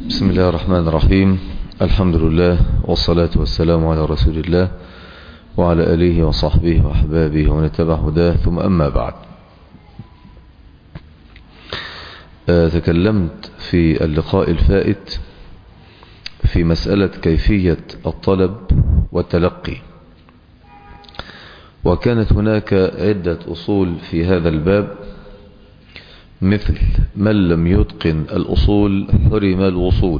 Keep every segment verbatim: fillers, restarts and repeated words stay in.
بسم الله الرحمن الرحيم. الحمد لله والصلاة والسلام على رسول الله وعلى آله وصحبه وأحبابه ومن اتبع هداه، ثم أما بعد. تكلمت في اللقاء الفائت في مسألة كيفية الطلب والتلقي، وكانت هناك عدة أصول في هذا الباب، مثل من لم يتقن الأصول حرم الوصول،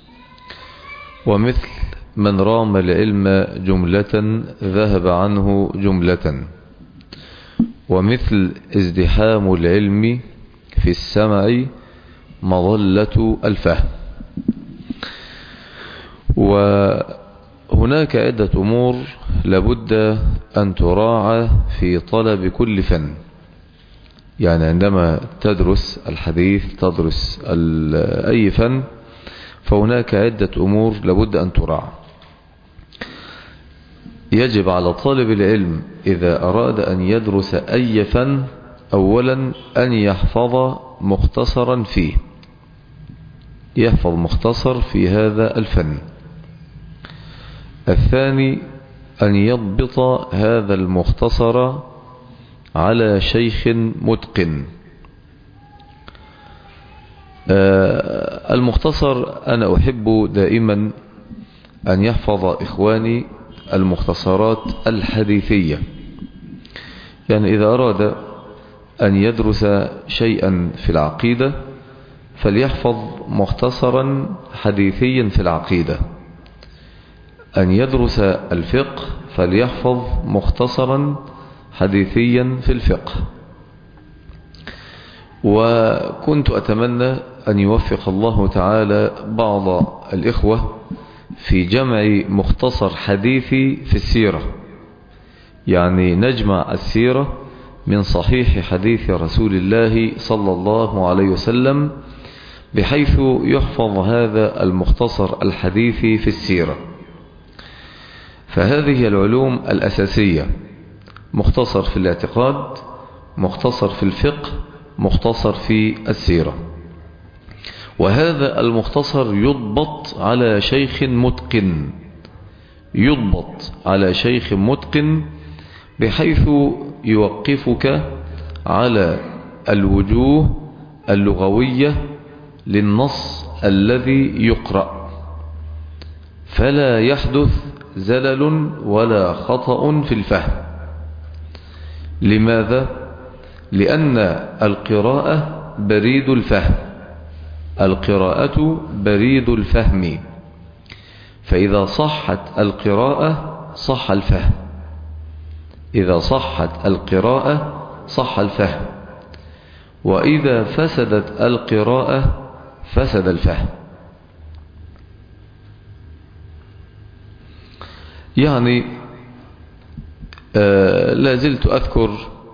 ومثل من رام العلم جملة ذهب عنه جملة، ومثل ازدحام العلم في السمع مظلة الفهم. وهناك عدة أمور لابد أن تراعى في طلب كل فن. يعني عندما تدرس الحديث، تدرس أي فن، فهناك عدة أمور لابد أن تراعى. يجب على طالب العلم إذا أراد أن يدرس أي فن أولا أن يحفظ مختصرا فيه، يحفظ مختصر في هذا الفن. الثاني أن يضبط هذا المختصر على شيخ متقن. المختصر أنا أحب دائما أن يحفظ إخواني المختصرات الحديثية. يعني إذا أراد أن يدرس شيئا في العقيدة فليحفظ مختصرا حديثيا في العقيدة. أن يدرس الفقه فليحفظ مختصرا حديثيا في الفقه. وكنت أتمنى أن يوفق الله تعالى بعض الإخوة في جمع مختصر حديثي في السيرة، يعني نجمع السيرة من صحيح حديث رسول الله صلى الله عليه وسلم، بحيث يحفظ هذا المختصر الحديثي في السيرة. فهذه العلوم الأساسية: مختصر في الاعتقاد، مختصر في الفقه، مختصر في السيرة. وهذا المختصر يضبط على شيخ متقن، يضبط على شيخ متقن بحيث يوقفك على الوجوه اللغوية للنص الذي يقرأ، فلا يحدث زلل ولا خطأ في الفهم. لماذا؟ لأن القراءة بريد الفهم، القراءة بريد الفهم، فإذا صحت القراءة صح الفهم، إذا صحت القراءة صح الفهم، وإذا فسدت القراءة فسد الفهم. يعني آه لا زلت أذكر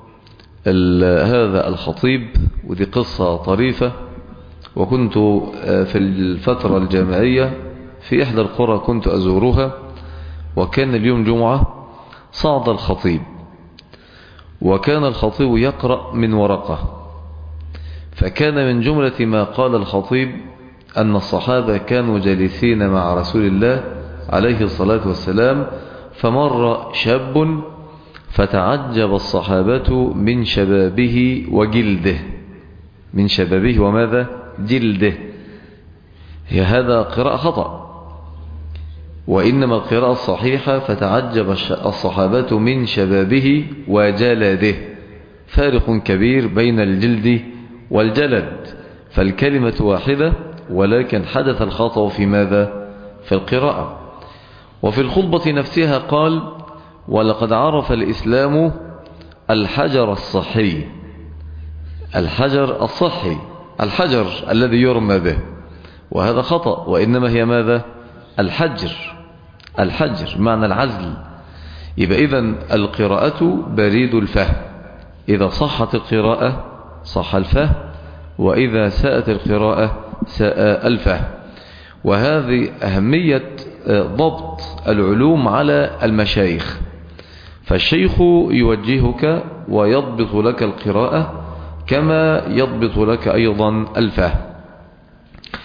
هذا الخطيب، ودي قصة طريفة. وكنت آه في الفترة الجامعية في إحدى القرى كنت أزورها، وكان اليوم جمعة. صعد الخطيب، وكان الخطيب يقرأ من ورقة، فكان من جملة ما قال الخطيب أن الصحابة كانوا جالسين مع رسول الله عليه الصلاة والسلام، فمر شاب فتعجب الصحابة من شبابه وجلده، من شبابه وماذا؟ جلده. هي هذا قراءة خطأ، وإنما القراءة الصحيحة فتعجب الصحابة من شبابه وجلده. فارق كبير بين الجلد والجلد، فالكلمة واحدة، ولكن حدث الخطأ في ماذا؟ في القراءة. وفي الخطبة نفسها قال: ولقد عرف الإسلام الحجر الصحي، الحجر الصحي، الحجر الذي يرمى به، وهذا خطأ، وإنما هي ماذا؟ الحجر، الحجر معنى العزل. يبقى إذن القراءة بريد الفهم، إذا صحت القراءة صح الفهم، وإذا ساءت القراءة ساء الفهم. وهذه أهمية ضبط العلوم على المشايخ، فالشيخ يوجهك ويضبط لك القراءة كما يضبط لك أيضا الفهم.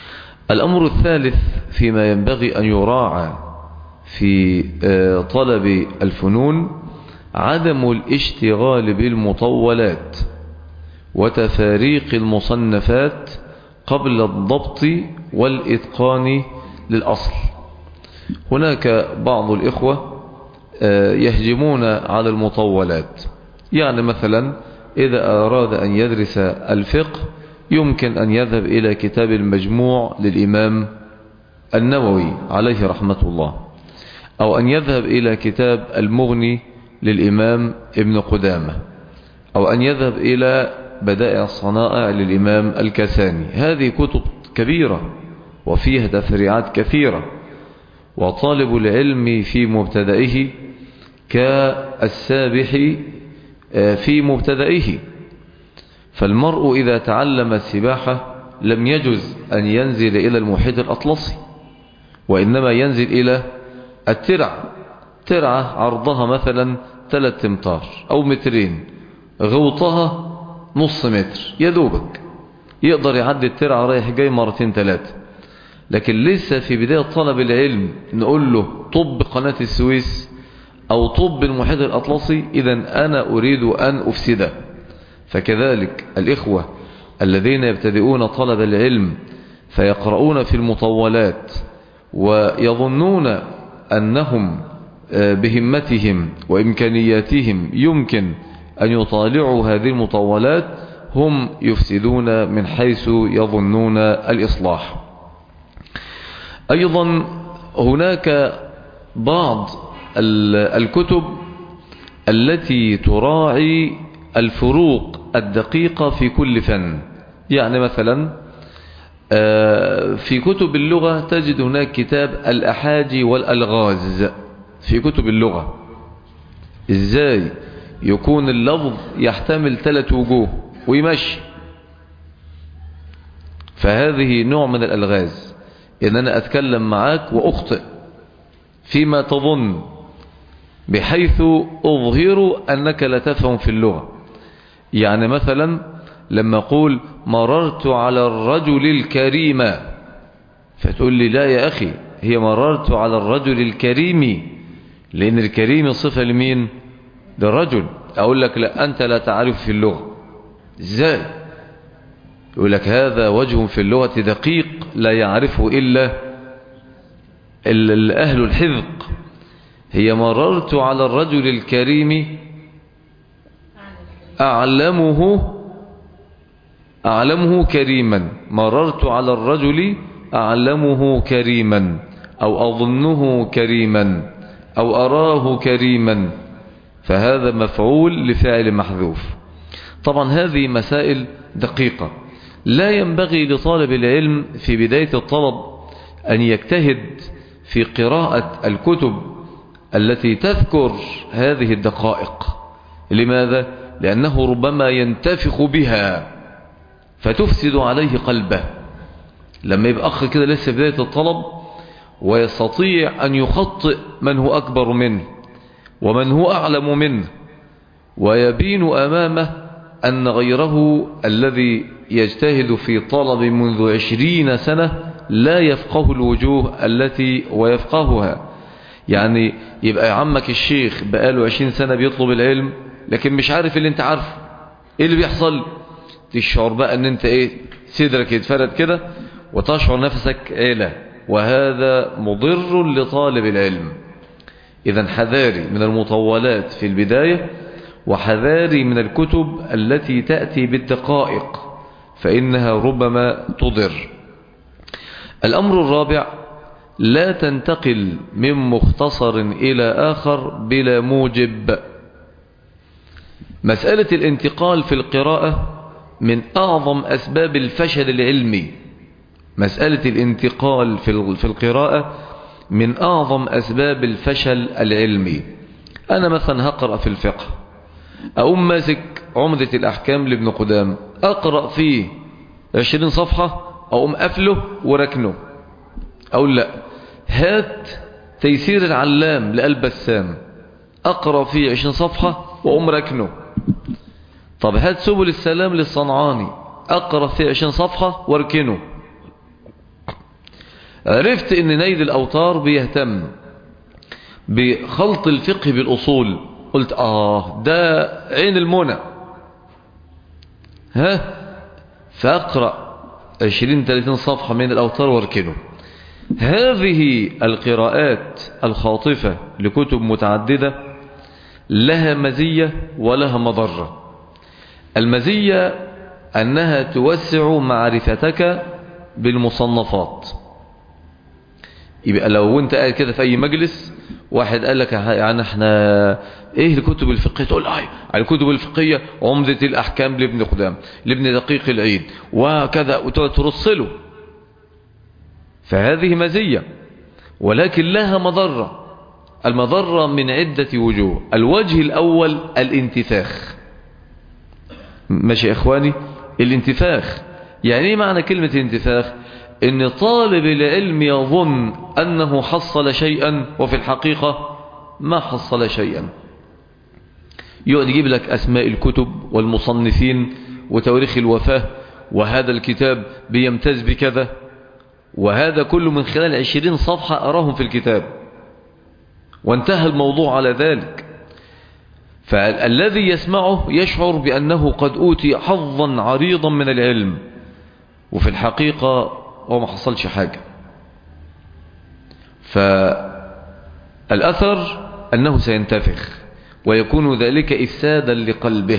الأمر الثالث فيما ينبغي أن يراعى في طلب الفنون عدم الاشتغال بالمطولات وتفاريق المصنفات قبل الضبط والإتقان للأصل. هناك بعض الإخوة يهجمون على المطولات، يعني مثلا إذا أراد أن يدرس الفقه يمكن أن يذهب إلى كتاب المجموع للإمام النووي عليه رحمة الله، أو أن يذهب إلى كتاب المغني للإمام ابن قدامة، أو أن يذهب إلى بدائع الصنائع للإمام الكساني. هذه كتب كبيرة وفيها تفريعات كثيرة، وطالب العلم في مبتدئه كالسابح في مبتدئه. فالمرء إذا تعلم السباحة لم يجز أن ينزل إلى المحيط الأطلسي، وإنما ينزل إلى الترع، ترعة عرضها مثلا ثلاثة امتار أو مترين، غوطها نص متر، يدوبك يقدر يعدي الترعة رايح جاي مرتين ثلاثة. لكن لسه في بداية طلب العلم نقول له طب قناة السويس أو طب المحيط الأطلسي، إذن أنا أريد أن أفسده. فكذلك الإخوة الذين يبتدئون طلب العلم فيقرؤون في المطولات ويظنون أنهم بهمتهم وإمكانياتهم يمكن أن يطالعوا هذه المطولات، هم يفسدون من حيث يظنون الإصلاح. أيضا هناك بعض الكتب التي تراعي الفروق الدقيقة في كل فن. يعني مثلا في كتب اللغة تجد هناك كتاب الأحاجي والألغاز. في كتب اللغة إزاي يكون اللفظ يحتمل ثلاث وجوه ويمشي، فهذه نوع من الألغاز، إن أنا أتكلم معاك وأخطئ فيما تظن بحيث أظهر أنك لا تفهم في اللغة. يعني مثلا لما أقول مررت على الرجل الكريم، فتقول لي لا يا أخي، هي مررت على الرجل الكريم، لأن الكريم صفة لمين؟ للرجل. أقول لك لا، أنت لا تعرف في اللغة. إزاي؟ يقول لك هذا وجه في اللغة دقيق لا يعرفه إلا أهل الحذق. هي مررت على الرجل الكريم أعلمه أعلمه كريما، مررت على الرجل أعلمه كريما، أو أظنه كريما، أو أراه كريما، فهذا مفعول لفعل محذوف. طبعا هذه مسائل دقيقة لا ينبغي لطالب العلم في بداية الطلب أن يجتهد في قراءة الكتب التي تذكر هذه الدقائق. لماذا؟ لأنه ربما ينتفخ بها فتفسد عليه قلبه. لما يبقى أخ كده لسه بداية الطلب ويستطيع أن يخطئ من هو أكبر منه ومن هو أعلم منه، ويبين أمامه أن غيره الذي يجتهد في طلب منذ عشرين سنة لا يفقه الوجوه التي ويفقهها. يعني يبقى عمك الشيخ بقاله عشرين سنة بيطلب العلم لكن مش عارف اللي انت عارفه. ايه اللي بيحصل؟ تشعر بقى ان انت ايه، صدرك يتفرد كده وتشعر نفسك عيلة، وهذا مضر لطالب العلم. إذن حذاري من المطولات في البداية، وحذاري من الكتب التي تأتي بالدقائق فإنها ربما تضر. الأمر الرابع: لا تنتقل من مختصر إلى آخر بلا موجب. مسألة الانتقال في القراءة من أعظم أسباب الفشل العلمي. مسألة الانتقال في القراءة من أعظم أسباب الفشل العلمي. أنا مثلا هقرأ في الفقه، أقوم ماسك عمدة الأحكام لابن قدام، أقرأ فيه عشرين صفحة، أقوم قفله وركنه. أقول لا، هات تيسير العلام لآل بسام، أقرأ فيه عشرين صفحة وأقوم ركنه. طب هات سبل السلام للصنعاني، أقرأ فيه عشرين صفحة واركنه. عرفت ان نيل الأوطار بيهتم بخلط الفقه بالأصول، قلت آه ده عين المنى، ها فأقرأ عشرين ثلاثين صفحة من الأوطار واركنه. هذه القراءات الخاطفة لكتب متعددة لها مزية ولها مضرة. المزية أنها توسع معرفتك بالمصنفات. يبقى لو انت قاعد كده في أي مجلس واحد قال لك يعني احنا ايه الكتب الفقهية، تقول اه الكتب الفقهية عمدة الأحكام لابن قدام، لابن دقيق العيد وكذا، وترسله. فهذه مزية، ولكن لها مضرة. المضرة من عدة وجوه. الوجه الأول الانتفاخ. ماشي يا إخواني؟ الانتفاخ يعني ايه معنى كلمة انتفاخ؟ ان طالب العلم يظن أنه حصل شيئا وفي الحقيقة ما حصل شيئا. يقعد يجيب لك أسماء الكتب والمصنفين وتواريخ الوفاة، وهذا الكتاب بيمتاز بكذا، وهذا كله من خلال عشرين صفحة أراهم في الكتاب، وانتهى الموضوع على ذلك. فالذي يسمعه يشعر بأنه قد أوتي حظا عريضا من العلم، وفي الحقيقة هو ما حصلش حاجة. فالأثر أنه سينتفخ ويكون ذلك إفسادا لقلبه.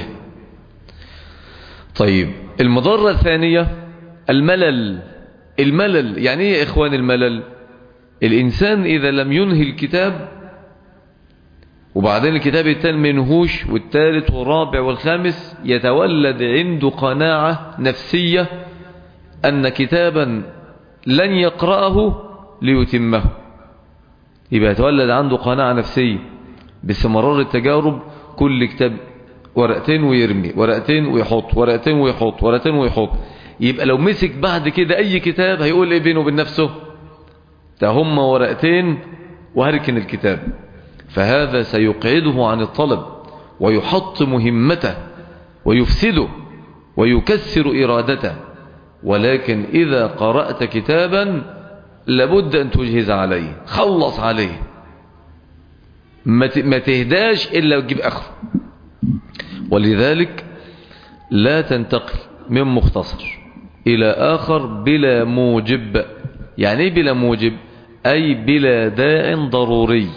طيب المضرة الثانية الملل. الملل يعني ايه يا إخوان الملل؟ الإنسان إذا لم ينهي الكتاب وبعدين الكتاب الثاني منهوش والثالث والرابع والخامس، يتولد عنده قناعة نفسية أن كتابا لن يقرأه ليتمه. يبقى يتولد عنده قناعة نفسية باستمرار التجارب، كل كتاب ورقتين ويرمي، ورقتين ويحط، ورقتين ويحط، ورقتين ويحط. يبقى لو مسك بعد كده أي كتاب هيقول إيه بينه وبين نفسه؟ ده هم ورقتين وهركن الكتاب. فهذا سيقعده عن الطلب ويحطم همته ويفسده ويكسر إرادته. ولكن إذا قرأت كتابا لابد أن تجهز عليه، خلص عليه، ما تهداش إلا وتجيب آخر. ولذلك لا تنتقل من مختصر إلى آخر بلا موجب. يعني إيه بلا موجب؟ أي بلا داع ضروري.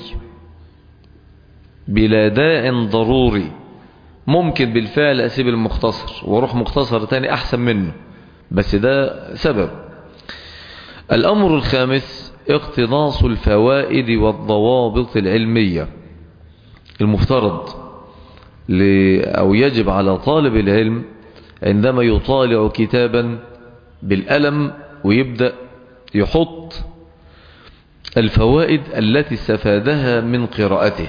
بلا داع ضروري. ممكن بالفعل أسيب المختصر واروح مختصر تاني أحسن منه، بس ده سبب. الأمر الخامس اقتناص الفوائد والضوابط العلمية. المفترض أو يجب على طالب العلم عندما يطالع كتابا بالقلم ويبدأ يحط الفوائد التي استفادها من قراءته،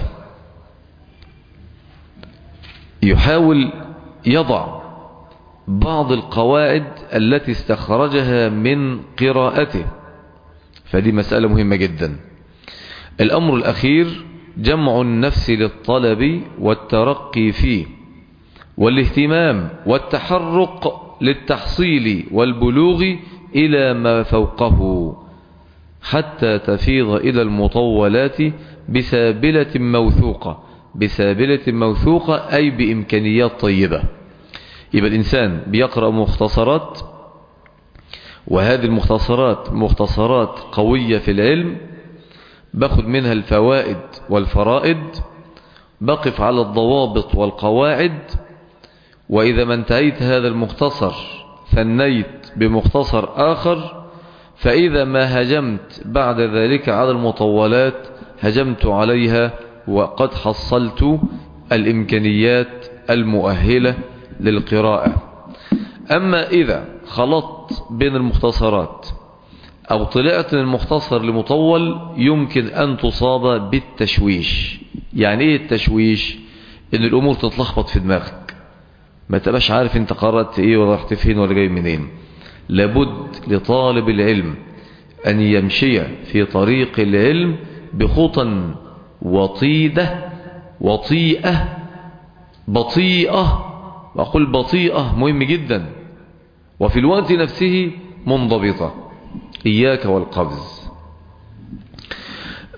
يحاول يضع بعض القواعد التي استخرجها من قراءته. فدي مسألة مهمة جدا. الأمر الأخير جمع النفس للطلب والترقي فيه والاهتمام والتحرق للتحصيل والبلوغ إلى ما فوقه حتى تفيض إلى المطولات بسابلة موثوقة. بسابلة موثوقة أي بإمكانيات طيبة. يبقى الإنسان بيقرأ مختصرات، وهذه المختصرات مختصرات قوية في العلم، باخد منها الفوائد والفرائد، بقف على الضوابط والقواعد. وإذا ما انتهيت هذا المختصر ثنيت بمختصر آخر. فإذا ما هجمت بعد ذلك على المطولات هجمت عليها وقد حصلت الإمكانيات المؤهلة للقراءة. أما إذا خلطت بين المختصرات أو طلعت من المختصر لمطول يمكن أن تصاب بالتشويش. يعني إيه التشويش؟ إن الأمور تتلخبط في دماغك، ما تبقاش عارف أنت قرأت إيه ولا رحت فين ولا جاي منين. لابد لطالب العلم أن يمشي في طريق العلم بخطى وطيدة وطيئة بطيئة. وأقول بطيئة مهم جدا، وفي الوقت نفسه منضبطة. إياك والقفز،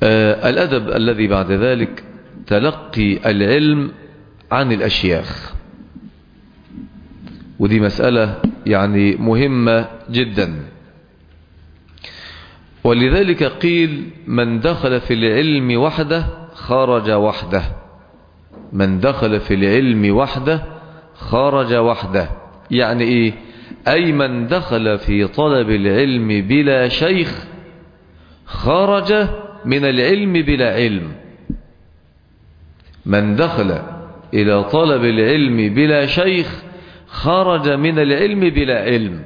آه الأدب الذي بعد ذلك تلقي العلم عن الأشياخ، ودي مسألة يعني مهمة جدا. ولذلك قيل من دخل في العلم وحده خرج وحده، من دخل في العلم وحده خرج وحده. يعني ايه؟ اي من دخل في طلب العلم بلا شيخ خرج من العلم بلا علم. من دخل الى طلب العلم بلا شيخ خرج من العلم بلا علم.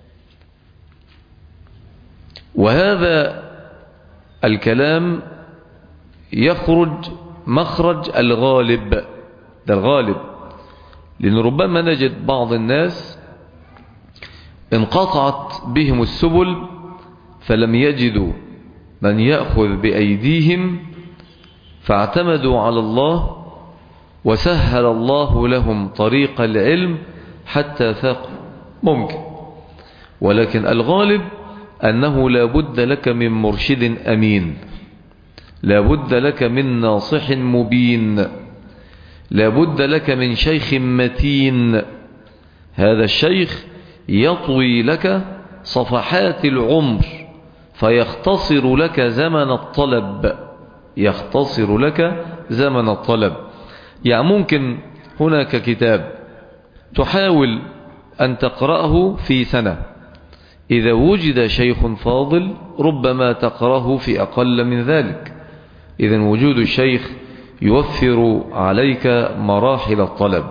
وهذا الكلام يخرج مخرج الغالب، ده الغالب، لأن ربما نجد بعض الناس انقطعت بهم السبل فلم يجدوا من يأخذ بأيديهم فاعتمدوا على الله وسهل الله لهم طريق العلم حتى ثاقوا. ممكن، ولكن الغالب أنه لا بد لك من مرشد أمين، لا بد لك من ناصح مبين، لا بد لك من شيخ متين. هذا الشيخ يطوي لك صفحات العمر فيختصر لك زمن الطلب، يختصر لك زمن الطلب. يعني ممكن هناك كتاب تحاول أن تقرأه في سنة، إذا وجد شيخ فاضل ربما تقرأه في أقل من ذلك. إذن وجود الشيخ يوفر عليك مراحل الطلب.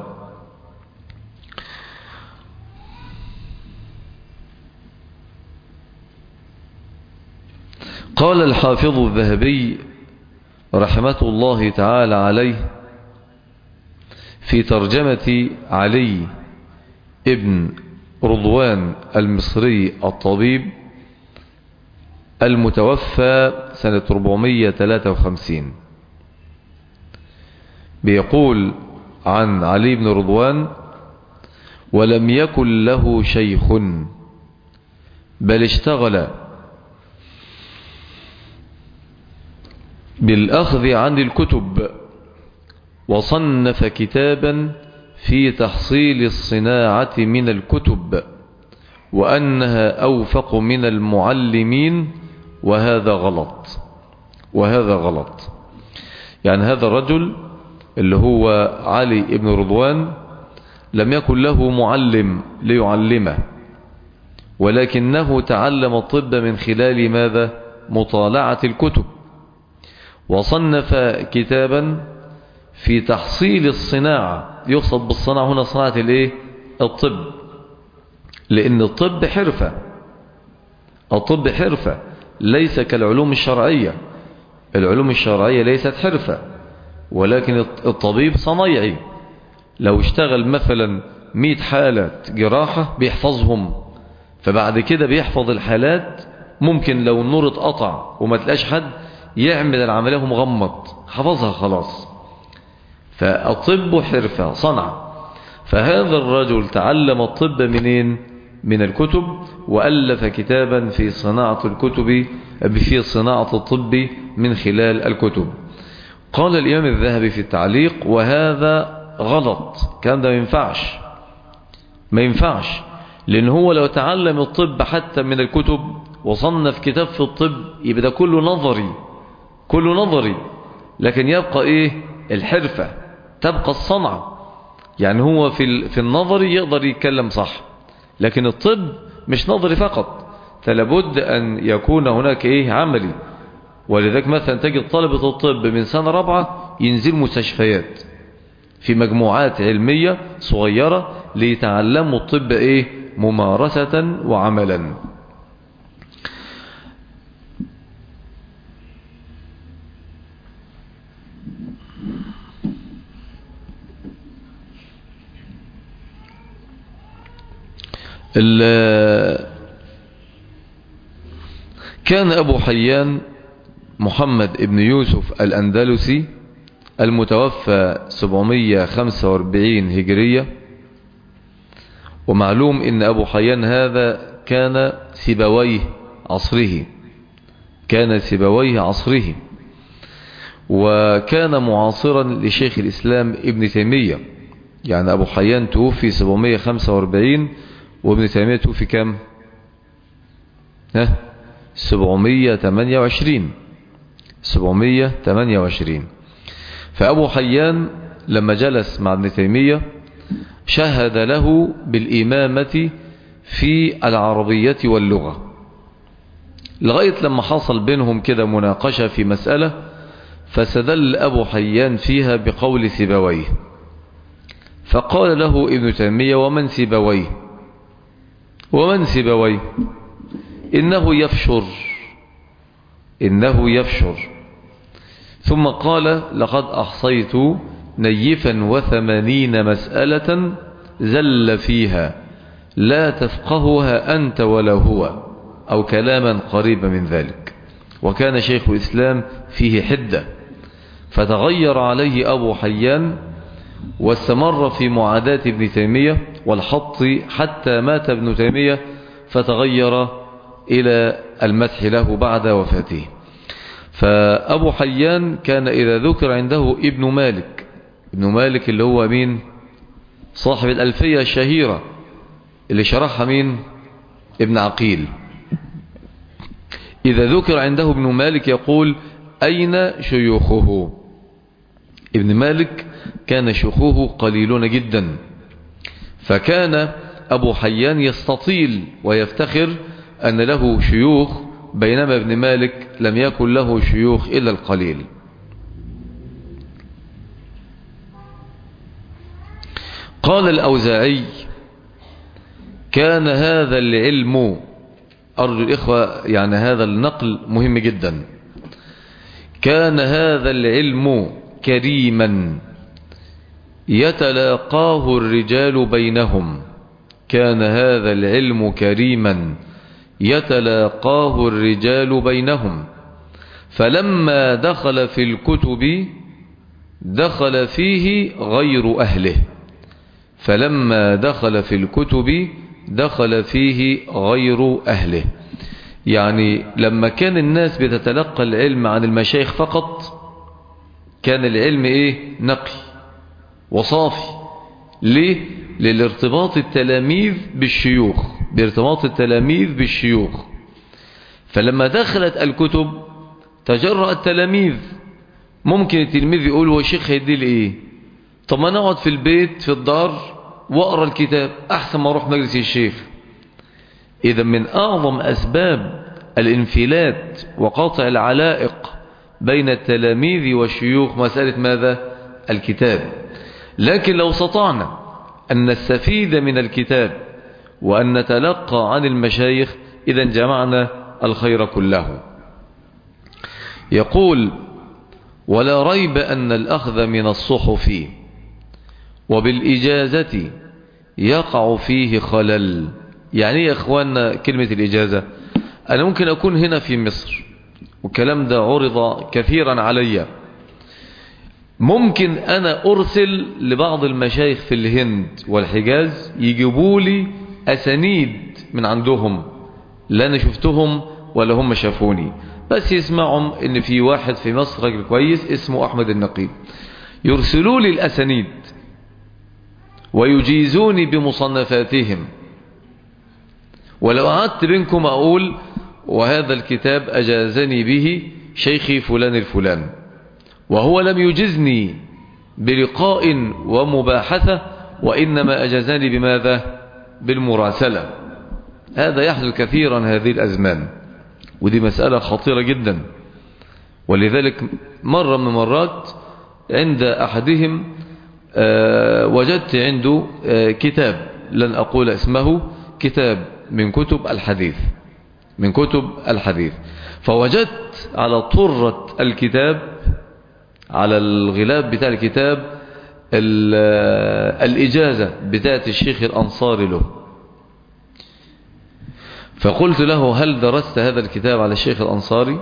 قال الحافظ الذهبي رحمة الله تعالى عليه في ترجمة علي ابن رضوان المصري الطبيب المتوفى سنة أربعمائة وثلاثة وخمسين، بيقول عن علي بن رضوان: ولم يكن له شيخ بل اشتغل بالأخذ عن الكتب وصنف كتابا في تحصيل الصناعة من الكتب وأنها أوفق من المعلمين، وهذا غلط، وهذا غلط. يعني هذا الرجل اللي هو علي بن رضوان لم يكن له معلم ليعلمه، ولكنه تعلم الطب من خلال ماذا؟ مطالعة الكتب، وصنف كتابا في تحصيل الصناعة. يقصد بالصناعة هنا صناعة الايه؟ الطب، لأن الطب حرفة، الطب حرفة ليس كالعلوم الشرعية. العلوم الشرعية ليست حرفة، ولكن الطبيب صنايعي. لو اشتغل مثلا مئة حالة جراحة بيحفظهم، فبعد كده بيحفظ الحالات. ممكن لو النور اتقطع وما تلاقاش حد يعمل العملية مغمض، حفظها خلاص. فالطب حرفة صنعة. فهذا الرجل تعلم الطب منين؟ من الكتب، وألف كتابا في صناعة الكتب، في صناعة الطب من خلال الكتب. قال الإمام الذهبي في التعليق: وهذا غلط، كان ده ما ينفعش، ما ينفعش، لأن هو لو تعلم الطب حتى من الكتب وصنف كتاب في الطب يبقى ده كله نظري، كله نظري، لكن يبقى إيه؟ الحرفة، تبقى الصنعة. يعني هو في في النظري يقدر يتكلم صح، لكن الطب مش نظري فقط، فلابد أن يكون هناك إيه؟ عملي. ولذلك مثلا تجد طلبة الطب من سنة رابعة ينزل مستشفيات في مجموعات علمية صغيرة ليتعلموا الطب إيه؟ ممارسة وعملا. كان أبو حيان محمد ابن يوسف الأندلسي المتوفى سبعمائة وخمسة وأربعين هجرية، ومعلوم ان أبو حيان هذا كان سيبويه عصره، كان سيبويه عصره. وكان معاصرا لشيخ الإسلام ابن تيمية. يعني أبو حيان توفي سبعمائة وخمسة وأربعين وابن تيمية توفي كم؟ ها سبعمائة وثمانية وعشرين سبعمائة وثمانية وعشرين. فأبو حيان لما جلس مع ابن تيمية شهد له بالإمامة في العربية واللغة، لغاية لما حصل بينهم كده مناقشة في مسألة، فسدل أبو حيان فيها بقول سيبويه، فقال له ابن تيمية: ومن سيبويه؟ ومن سيبويه؟ إنه يفشر إنه يفشر. ثم قال: لقد أحصيت نيفا وثمانين مسألة زل فيها لا تفقهها أنت ولا هو، أو كلاما قريبا من ذلك. وكان شيخ الإسلام فيه حدة، فتغير عليه أبو حيان واستمر في معاداة ابن تيمية والحط حتى مات ابن تيمية، فتغير إلى المدح له بعد وفاته. فأبو حيان كان إذا ذكر عنده ابن مالك، ابن مالك اللي هو مين؟ صاحب الألفية الشهيرة اللي شرحها مين؟ ابن عقيل. إذا ذكر عنده ابن مالك يقول: أين شيوخه؟ ابن مالك كان شيوخه قليلون جدا، فكان أبو حيان يستطيل ويفتخر أن له شيوخ، بينما ابن مالك لم يكن له شيوخ إلا القليل. قال الأوزاعي: كان هذا العلم، أرجو الإخوة يعني هذا النقل مهم جدا، كان هذا العلم كريما يتلاقاه الرجال بينهم، كان هذا العلم كريما يتلاقاه الرجال بينهم، فلما دخل في الكتب دخل فيه غير أهله، فلما دخل في الكتب دخل فيه غير أهله. يعني لما كان الناس بتتلقى العلم عن المشايخ فقط، كان العلم ايه؟ نقي وصافي. ليه؟ للارتباط التلاميذ بالشيوخ، بارتباط التلاميذ بالشيوخ. فلما دخلت الكتب تجرأ التلاميذ. ممكن التلميذ يقول: هو الشيخ هيدي لي ايه؟ طب ما نقعد في البيت في الدار واقرا الكتاب احسن ما اروح مجلس الشيخ. اذا من اعظم اسباب الانفلات وقطع العلائق بين التلاميذ والشيوخ مسألة ماذا؟ الكتاب. لكن لو استطعنا أن نستفيد من الكتاب وأن نتلقى عن المشايخ، إذا جمعنا الخير كله. يقول: ولا ريب أن الأخذ من الصحف وبالإجازة يقع فيه خلل. يعني يا أخواننا كلمة الإجازة، أنا ممكن أكون هنا في مصر والكلام ده عرض كثيرا علي، ممكن أنا أرسل لبعض المشايخ في الهند والحجاز يجيبوا لي أسانيد من عندهم، لا أنا شفتهم ولا هم شافوني، بس يسمعهم إن في واحد في مصر راجل كويس اسمه أحمد النقيب، يرسلوا لي الأسانيد ويجيزوني بمصنفاتهم. ولو قعدت بينكم أقول: وهذا الكتاب أجازني به شيخي فلان الفلان، وهو لم يجزني بلقاء ومباحثة، وإنما أجازني بماذا؟ بالمراسلة. هذا يحدث كثيرا هذه الأزمان، ودي مسألة خطيرة جدا. ولذلك مرة من مرات عند أحدهم آه وجدت عنده آه كتاب، لن أقول اسمه، كتاب من كتب الحديث، من كتب الحديث. فوجدت على طرة الكتاب، على الغلاب بتاع الكتاب، الإجازة بتاعت الشيخ الأنصاري له. فقلت له: هل درست هذا الكتاب على الشيخ الأنصاري؟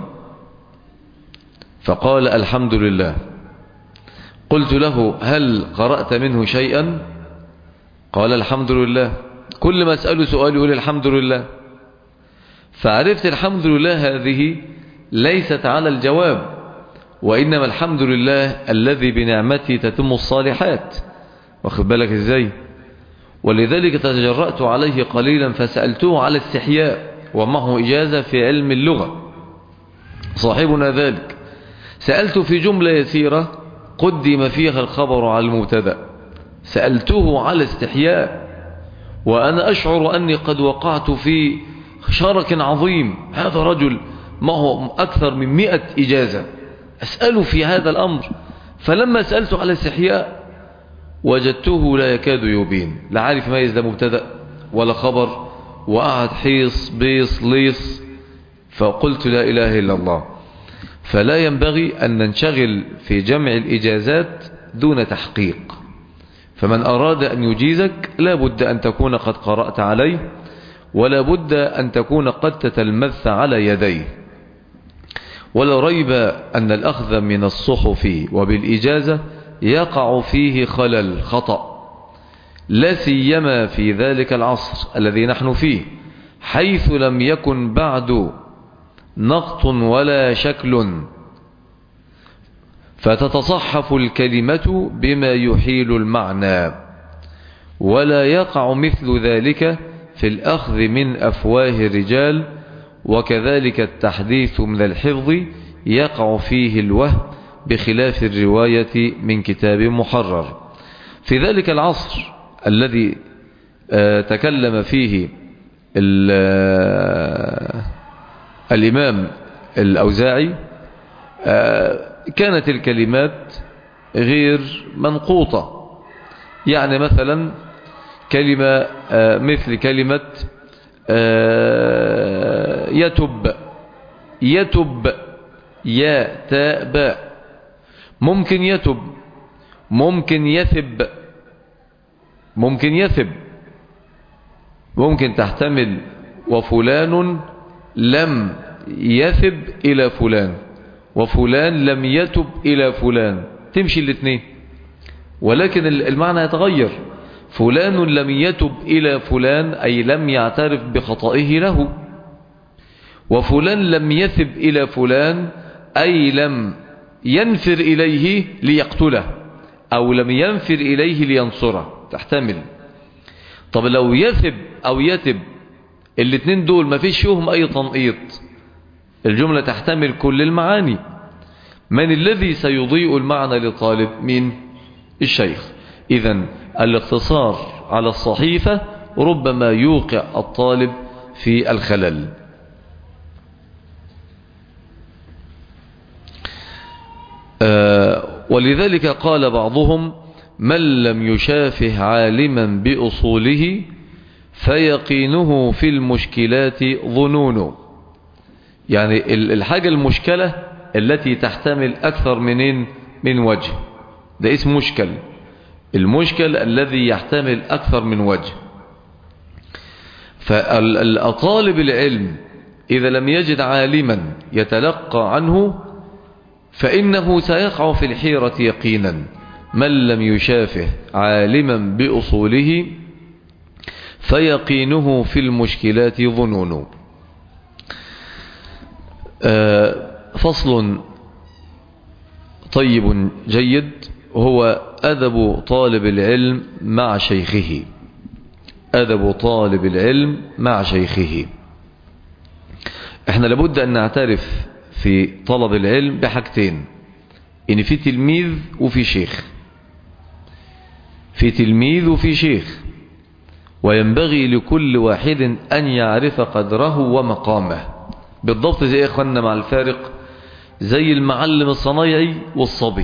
فقال: الحمد لله. قلت له: هل قرأت منه شيئا؟ قال: الحمد لله. كل ما أسأله سؤال يقول الحمد لله. فعرفت الحمد لله هذه ليست على الجواب، وإنما الحمد لله الذي بنعمته تتم الصالحات. واخد بالك ازاي؟ ولذلك تجرأت عليه قليلا فسألته على استحياء ومعه إجازة في علم اللغة صاحبنا ذلك. سألت في جملة يسيرة قدم فيها الخبر على المبتدأ. سألته على استحياء وأنا أشعر أني قد وقعت في شرك عظيم. هذا رجل معه أكثر من مئة إجازة أسأله في هذا الأمر. فلما سألته على استحياء وجدته لا يكاد يبين، لا عارف ما يزد مبتدأ ولا خبر، وقعد حيص بيص ليص. فقلت لا إله إلا الله. فلا ينبغي أن ننشغل في جمع الإجازات دون تحقيق. فمن أراد أن يجيزك لا بد أن تكون قد قرأت عليه، ولا بد أن تكون قد تتلمذت على يديه. ولا ريب أن الأخذ من الصحف وبالإجازة يقع فيه خلل خطأ، لا سيما في ذلك العصر الذي نحن فيه، حيث لم يكن بعد نقط ولا شكل، فتتصحف الكلمة بما يحيل المعنى. ولا يقع مثل ذلك في الأخذ من أفواه الرجال، وكذلك التحديث من الحفظ يقع فيه الوهم بخلاف الرواية من كتاب محرر. في ذلك العصر الذي تكلم فيه الإمام الأوزاعي كانت الكلمات غير منقوطة. يعني مثلا كلمة مثل كلمة يتب، يتب يا تاء باء، ممكن يتب، ممكن يثب، ممكن يثب، ممكن تحتمل وفلان لم يثب إلى فلان، وفلان لم يتب إلى فلان، تمشي الاثنين، ولكن المعنى يتغير. فلان لم يتب إلى فلان أي لم يعترف بخطئه له، وفلان لم يثب إلى فلان أي لم ينفر إليه ليقتله، أو لم ينفر إليه لينصره، تحتمل. طب لو يثب أو يتب الاثنين دول ما فيش فيهم أي تنقيط، الجملة تحتمل كل المعاني. من الذي سيضيء المعنى للطالب؟ من الشيخ. إذن الاقتصار على الصحيفة ربما يوقع الطالب في الخلل. آه ولذلك قال بعضهم: من لم يشافه عالما بأصوله فيقينه في المشكلات ظنون. يعني الحاجة المشكلة التي تحتمل أكثر من من وجه، ده اسم مشكل. المشكل الذي يحتمل أكثر من وجه. فالطالب العلم إذا لم يجد عالما يتلقى عنه فإنه سيقع في الحيرة يقينا. من لم يشافه عالما بأصوله فيقينه في المشكلات ظنون. آه فصل طيب جيد هو أدب طالب العلم مع شيخه. أدب طالب العلم مع شيخه. احنا لابد أن نعترف في طلب العلم بحاجتين: إن في تلميذ وفي شيخ. في تلميذ وفي شيخ، وينبغي لكل واحد أن يعرف قدره ومقامه. بالضبط زي إخواننا مع الفارق، زي المعلم الصنايعي والصبي.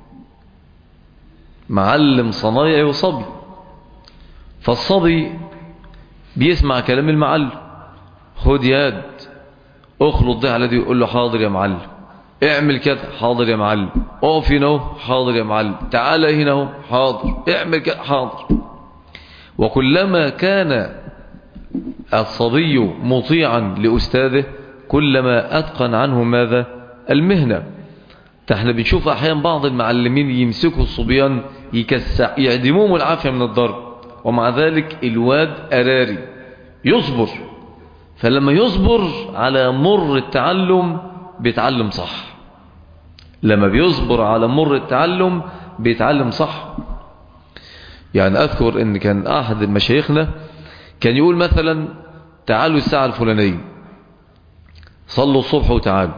معلم صنايعي وصبي. فالصبي بيسمع كلام المعلم: خد يد، اخلط ده على دي، يقول له حاضر يا معلم. اعمل كده، حاضر يا معلم. اقف هنا، حاضر يا معلم. تعالى هنا، حاضر. اعمل كده، حاضر. وكلما كان الصبي مطيعا لأستاذه كلما أتقن عنه ماذا؟ المهنة. احنا بنشوف أحيانا بعض المعلمين يمسكوا الصبيان يكسع يعدموهم العافية من الضرب، ومع ذلك الواد أراري يصبر. فلما يصبر على مر التعلم بيتعلم صح. لما بيصبر على مر التعلم بيتعلم صح. يعني أذكر أن كان أحد مشايخنا كان يقول مثلا تعالوا الساعة الفلانية صلوا الصبح وتعالوا.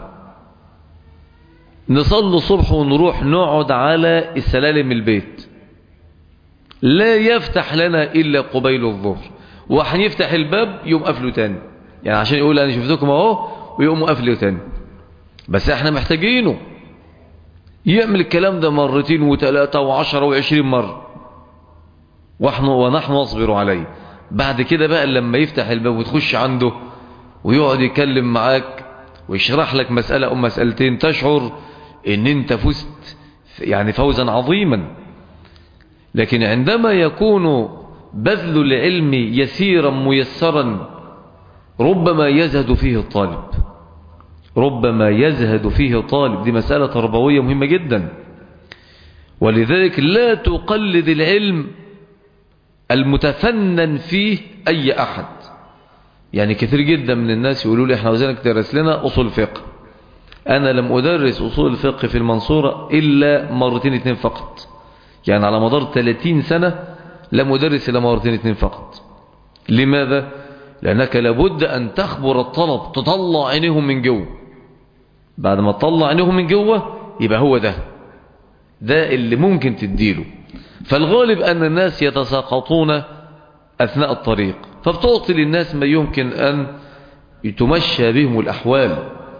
نصلوا الصبح ونروح نقعد على السلالم البيت، لا يفتح لنا إلا قبيل الظهر، وحن يفتح الباب يوم قفله تاني، يعني عشان يقول أنا شفتكم اهو ويقوم قفله تاني. بس احنا محتاجينه يعمل الكلام ده مرتين وثلاثة وعشرة وعشرين مرة، ونحن ونحن نصبر عليه. بعد كده بقى لما يفتح الباب وتخش عنده ويقعد يتكلم معاك ويشرح لك مسألة أو مسألتين تشعر ان انت فزت يعني فوزا عظيما. لكن عندما يكون بذل العلم يسيرا ميسرا ربما يزهد فيه الطالب، ربما يزهد فيه الطالب. دي مسألة تربوية مهمة جدا. ولذلك لا تقلد العلم المتفنن فيه أي أحد. يعني كثير جدا من الناس يقولوا لي احنا عاوزينك تدرس لنا أصول فقه. أنا لم أدرس أصول الفقه في المنصورة إلا مرتين اثنين فقط، يعني على مدار ثلاثين سنة لم أدرس إلا مرتين اثنين فقط. لماذا؟ لأنك لابد أن تخبر الطلب، تطلع عينيهم من جوه. بعد ما تطلع عينيهم من جوه يبقى هو ده ده اللي ممكن تديله. فالغالب أن الناس يتساقطون أثناء الطريق، فبتعطي للناس ما يمكن أن تمشى بهم الأحوال.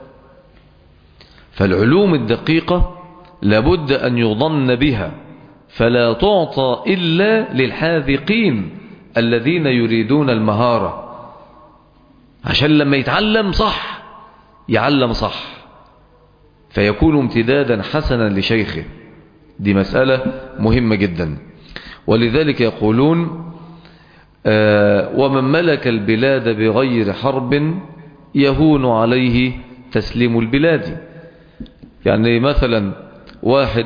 فالعلوم الدقيقة لابد أن يظن بها، فلا تعطى إلا للحاذقين الذين يريدون المهارة، عشان لما يتعلم صح يعلم صح فيكون امتدادا حسنا لشيخه. دي مسألة مهمة جدا. ولذلك يقولون آه ومن ملك البلاد بغير حرب يهون عليه تسليم البلاد. يعني مثلا واحد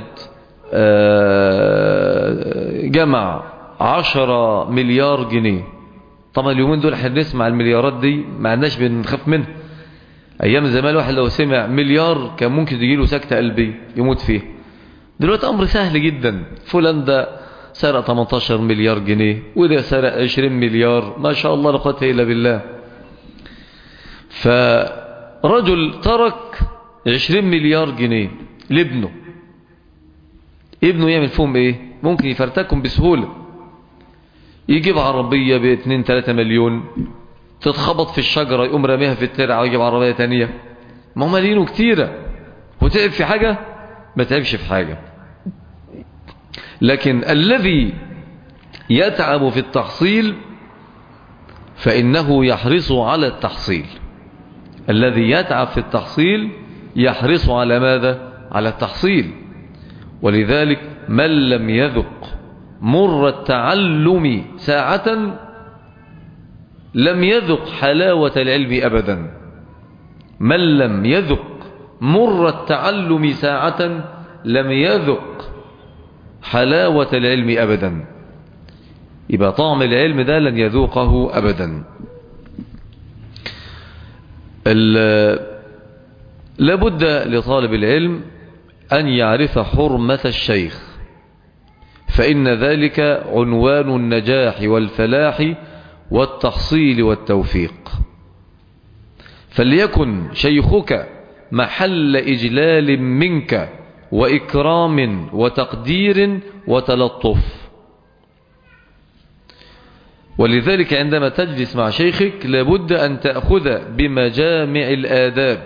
آه جمع عشرة مليار جنيه. طبعا اليومين دول احنا بنسمع المليارات دي ما عندناش بنخاف منها. ايام زمان الواحد لو سمع مليار كان ممكن تجيله سكتة قلبية يموت فيها. دلوقتي امر سهل جدا، فلان ده سرق ثمانية عشر مليار جنيه وده سرق عشرين مليار، ما شاء الله لا قوة الا بالله. فرجل ترك عشرين مليار جنيه لابنه، ابنه يعمل فيهم ايه؟ ممكن يفرتكم بسهولة، يجيب عربية باثنين ثلاثة مليون تتخبط في الشجرة يقوم راميها في الترعة ويجيب عربية تانية. ما هم مالينه كتيرة، وتعب في حاجة؟ ما تعبش في حاجة. لكن الذي يتعب في التحصيل فإنه يحرص على التحصيل. الذي يتعب في التحصيل يحرص على ماذا؟ على التحصيل. ولذلك من لم يذق مر التعلم ساعة لم يذق حلاوة العلم أبدا. من لم يذق مر التعلم ساعة لم يذق حلاوة العلم أبدا. يبقى طعم العلم ده لن يذوقه أبدا. لابد لطالب العلم أن يعرف حرمة الشيخ، فإن ذلك عنوان النجاح والفلاح والتحصيل والتوفيق. فليكن شيخك محل إجلال منك وإكرام وتقدير وتلطف. ولذلك عندما تجلس مع شيخك لابد أن تأخذ بمجامع الآداب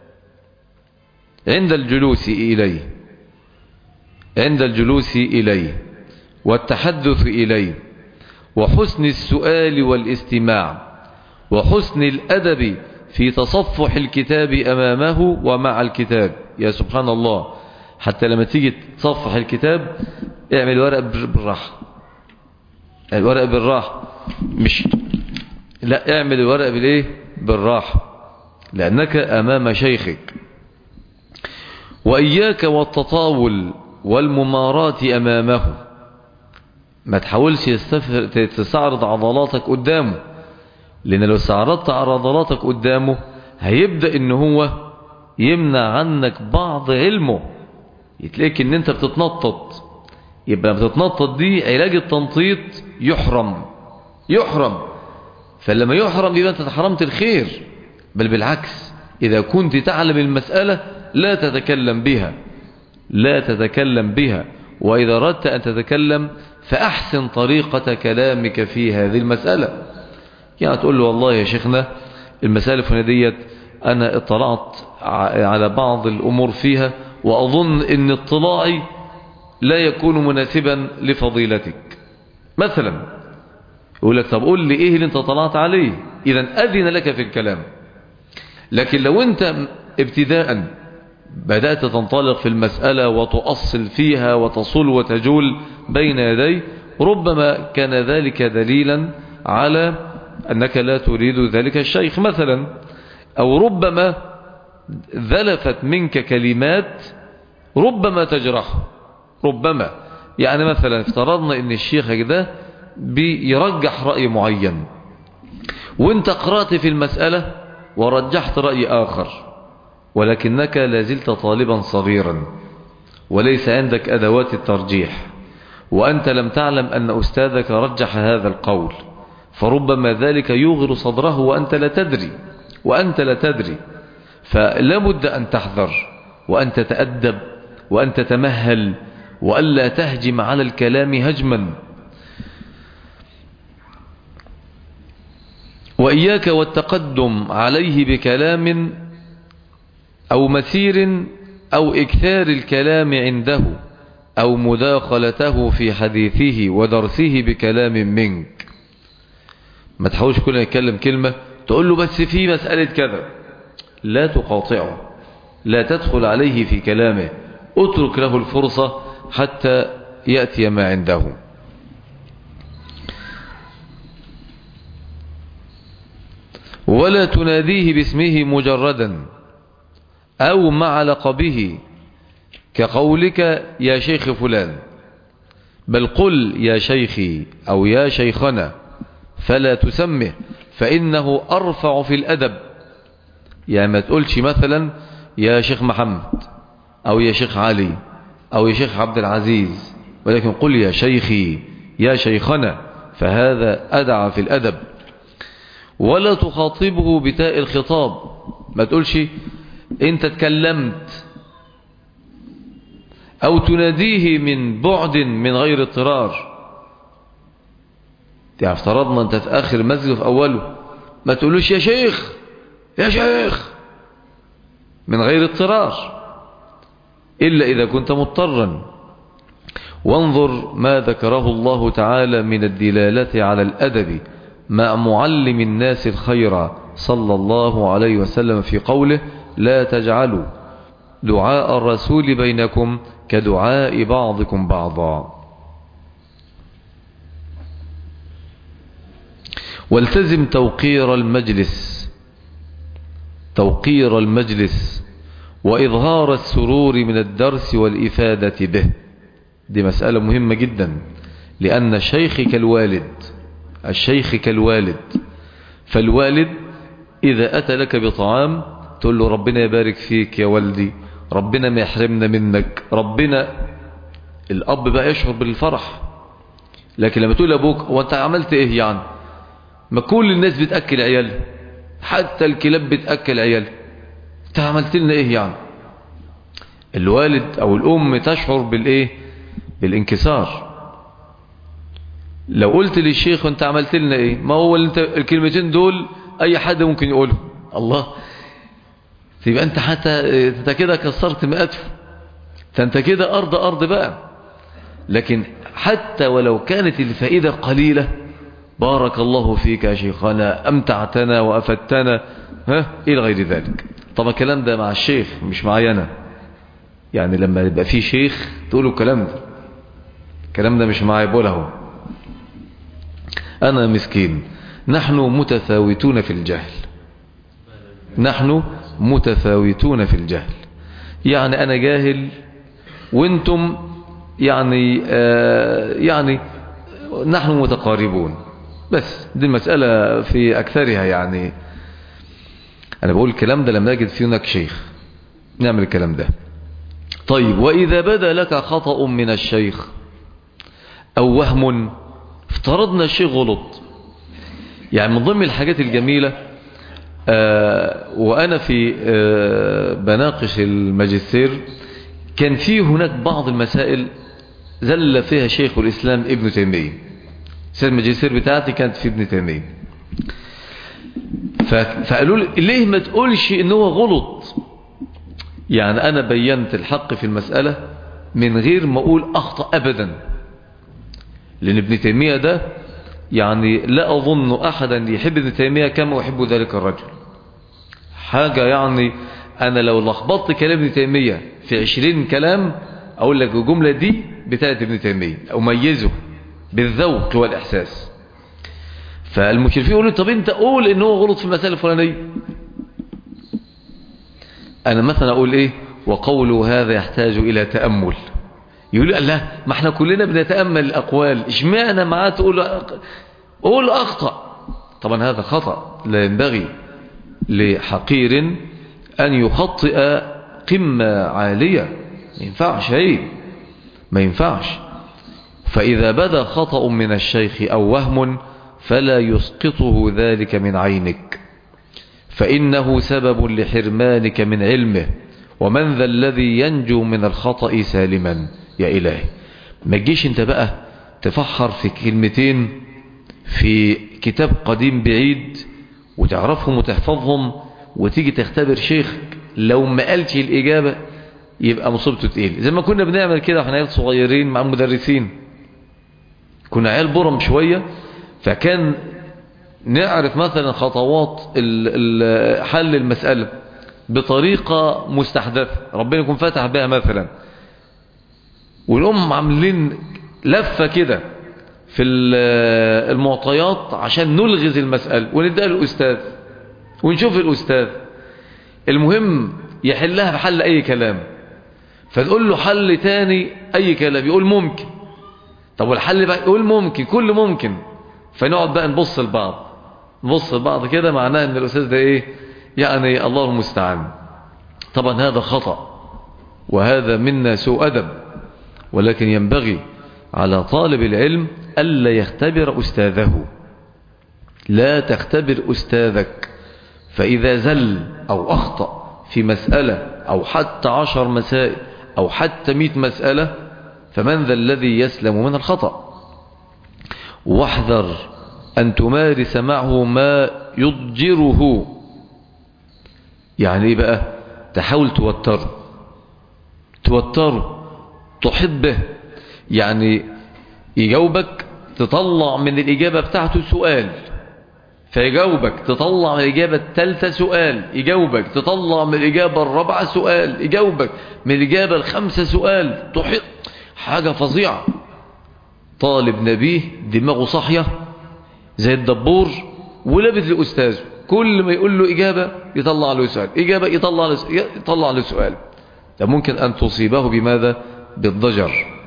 عند الجلوس إليه عند الجلوس إليه والتحدث إليه، وحسن السؤال والاستماع، وحسن الأدب في تصفح الكتاب أمامه ومع الكتاب. يا سبحان الله، حتى لما تيجي تصفح الكتاب اعمل ورق بالراحة، الورق بالراحة، مش لا اعمل الورق بالايه؟ بالراحة، لأنك أمام شيخك. وإياك والتطاول والممارات أمامه. ما تحاولش تستعرض عضلاتك قدامه، لأن لو استعرضت عضلاتك قدامه هيبدأ إن هو يمنع عنك بعض علمه. يتلاقيك ان انت بتتنطط، يبقى بتتنطط دي علاج التنطيط يحرم يحرم فلما يحرم يبقى انت حرمت الخير. بل بالعكس، اذا كنت تعلم المسألة لا تتكلم بها لا تتكلم بها واذا اردت ان تتكلم فاحسن طريقة كلامك في هذه المسألة. يعني تقول له والله يا شيخنا المسألة الفلانية انا اطلعت على بعض الامور فيها واظن ان اطلاعي لا يكون مناسبا لفضيلتك مثلا. يقول لك طب قول لي ايه اللي انت طلعت عليه، اذا اذن لك في الكلام. لكن لو انت ابتداء بدأت تنطلق في المسألة وتؤصل فيها وتصل وتجول بين يدي، ربما كان ذلك دليلا على أنك لا تريد ذلك الشيخ مثلا، أو ربما ذلفت منك كلمات ربما تجرحه. ربما يعني مثلا افترضنا ان الشيخ ده بيرجح رأي معين وانت قرأت في المسألة ورجحت رأي آخر، ولكنك لازلت طالبا صغيرا وليس عندك أدوات الترجيح، وأنت لم تعلم أن أستاذك رجح هذا القول، فربما ذلك يغر صدره وأنت لا تدري وأنت لا تدري فلا بد أن تحذر وأن تتأدب وأن تتمهل وألا تهجم على الكلام هجما. وإياك والتقدم عليه بكلام أو مسير أو إكثار الكلام عنده أو مداخلته في حديثه ودرسه بكلام منك. ما تحاولش كل يتكلم كلمة تقول له بس في مسألة كذا، لا تقاطعه، لا تدخل عليه في كلامه، اترك له الفرصة حتى يأتي ما عنده. ولا تناديه باسمه مجردا أو مع لقبه كقولك يا شيخ فلان، بل قل يا شيخي أو يا شيخنا، فلا تسمه فإنه أرفع في الأدب. يعني ما تقولش مثلا يا شيخ محمد أو يا شيخ علي أو يا شيخ عبد العزيز، ولكن قل يا شيخي يا شيخنا، فهذا أدعى في الأدب. ولا تخاطبه بتاء الخطاب، ما تقولش انت تكلمت، او تناديه من بعد من غير اضطرار. يعني افترضنا انت في اخر مسجد في اوله، ما تقولوش يا شيخ يا شيخ من غير اضطرار الا اذا كنت مضطرا. وانظر ما ذكره الله تعالى من الدلالة على الأدب مع معلم الناس الخير صلى الله عليه وسلم في قوله لا تجعلوا دعاء الرسول بينكم كدعاء بعضكم بعضا. والتزم توقير المجلس توقير المجلس وإظهار السرور من الدرس والإفادة به. دي مسألة مهمة جدا، لأن الشيخ كالوالد الشيخ كالوالد فالوالد إذا أتى لك بطعام تقول له ربنا يبارك فيك يا والدي، ربنا ما يحرمنا منك، ربنا. الأب بقى يشعر بالفرح. لكن لما تقول لأبوك وانت عملت ايه يعني؟ ما كل الناس بتأكل عيال، حتى الكلاب بتأكل عيال، انت عملت لنا ايه يعني؟ الوالد أو الأم تشعر بالإيه؟ بالانكسار. لو قلت للشيخ انت عملت لنا ايه، ما هو انت الكلمتين دول اي حد ممكن يقوله، الله يبقى انت حتى انت كده كسرت مئاته، فانت كده ارض ارض بقى. لكن حتى ولو كانت الفائدة قليلة، بارك الله فيك يا شيخنا، امتعتنا وافدتنا، ها الى غير ذلك. طب الكلام ده مع الشيخ مش معايا انا. يعني لما يبقى في شيخ تقولوا الكلام ده، الكلام ده مش معايا، بقوله انا مسكين. نحن متفاوتون في الجهل نحن متفاوتون في الجهل يعني انا جاهل وانتم يعني آه يعني نحن متقاربون، بس دي المسألة في اكثرها. يعني انا بقول الكلام ده لما نجد فيه هناك شيخ نعمل الكلام ده. طيب وإذا بدا لك خطأ من الشيخ أو وهم، افترضنا الشيخ غلط. يعني من ضمن الحاجات الجميلة آه وأنا في آه بناقش الماجستير كان فيه هناك بعض المسائل زل فيها شيخ الإسلام ابن تيمية. سنة الماجستير بتاعتي كانت في ابن تيمية، فقالوا لي ليه ما تقولش إن هو غلط؟ يعني أنا بينت الحق في المسألة من غير ما أقول أخطأ أبدا، لأن ابن تيمية ده يعني لا أظن أحدا يحب ابن تيمية كما يحب ذلك الرجل. حاجة يعني أنا لو لخبطت كلام ابن تيمية في عشرين كلام أقول لك الجملة دي بتاعت ابن تيمية، أميزه بالذوق والإحساس. فالمشرفين يقولوا طب أنت قول إنه غلط في المسألة الفلانية. أنا مثلا أقول إيه؟ وقوله هذا يحتاج إلى تأمل. يقول لا ما احنا كلنا بنتأمل الأقوال، اشمعنى معاه تقول قول أخطأ؟ طبعا هذا خطأ، لا ينبغي لحقير أن يخطئ قمة عالية، ما ينفعش شيء، ما ينفعش. فإذا بدا خطأ من الشيخ أو وهم فلا يسقطه ذلك من عينك، فإنه سبب لحرمانك من علمه، ومن ذا الذي ينجو من الخطأ سالما؟ يا إلهي، ما تجيش انت بقى تفحر في كلمتين في كتاب قديم بعيد وتعرفهم وتحفظهم وتيجي تختبر شيخ لو ما قالش الإجابة يبقى مصيبته تقيل. زي ما كنا بنعمل كده واحنا عيال صغيرين مع المدرسين، كنا عيال برم شوية، فكان نعرف مثلا خطوات حل المسألة بطريقة مستحدثة ربنا يكون فاتح بها مثلا، والأم عاملين لفة كده في المعطيات عشان نلغز المسألة ونديها للأستاذ ونشوف الأستاذ المهم يحلها بحل أي كلام، فنقول له حل تاني أي كلام يقول ممكن، طب والحل بقى يقول ممكن، كل ممكن، فنقعد بقى نبص لبعض نبص لبعض كده، معناه ان الأستاذ ده ايه يعني، الله المستعان. طبعا هذا خطأ وهذا منا سوء أدب، ولكن ينبغي على طالب العلم ألا يختبر أستاذه. لا تختبر أستاذك، فإذا زل أو أخطأ في مسألة أو حتى عشر مسائل أو حتى مئة مسألة فمن ذا الذي يسلم من الخطأ؟ واحذر أن تمارس معه ما يضجره. يعني إيه بقى؟ تحاول توتره توتره تحط به، يعني يجاوبك تطلع من الإجابة بتاعته سؤال فيجاوبك، تطلع من الإجابة الثالثة سؤال يجاوبك، تطلع من الإجابة الرابعة سؤال يجاوبك، من الإجابة الخامسة سؤال، تحط حاجة فظيعة. طالب نبيه دماغه صاحية زي الدبور ولابد لأستاذه، كل ما يقول له إجابة يطلع له سؤال، إجابة يطلع له سؤال يطلع له سؤال. ده ممكن أن تصيبه بماذا؟ بالضجر.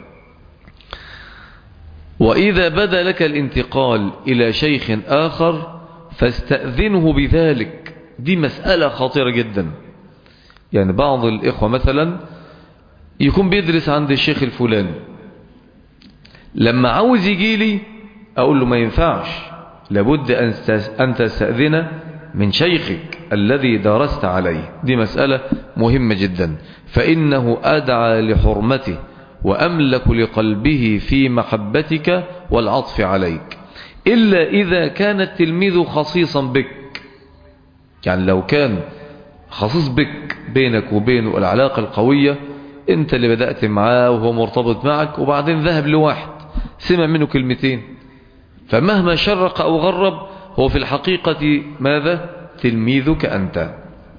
وإذا بدا لك الانتقال إلى شيخ آخر فاستأذنه بذلك. دي مسألة خطيرة جدا. يعني بعض الإخوة مثلا يكون بيدرس عند الشيخ الفلاني، لما عاوز يجي لي أقول له ما ينفعش، لابد أن تستأذن من شيخك الذي درست عليه. دي مسألة مهمة جدا، فإنه أدعى لحرمته وأملك لقلبه في محبتك والعطف عليك، إلا إذا كان التلميذ خصيصا بك. يعني لو كان خصيص بك، بينك وبينه العلاقة القوية، انت اللي بدأت معاه وهو مرتبط معك، وبعدين ذهب لواحد سمع منه كلمتين، فمهما شرق أو غرب هو في الحقيقة ماذا؟ تلميذك أنت.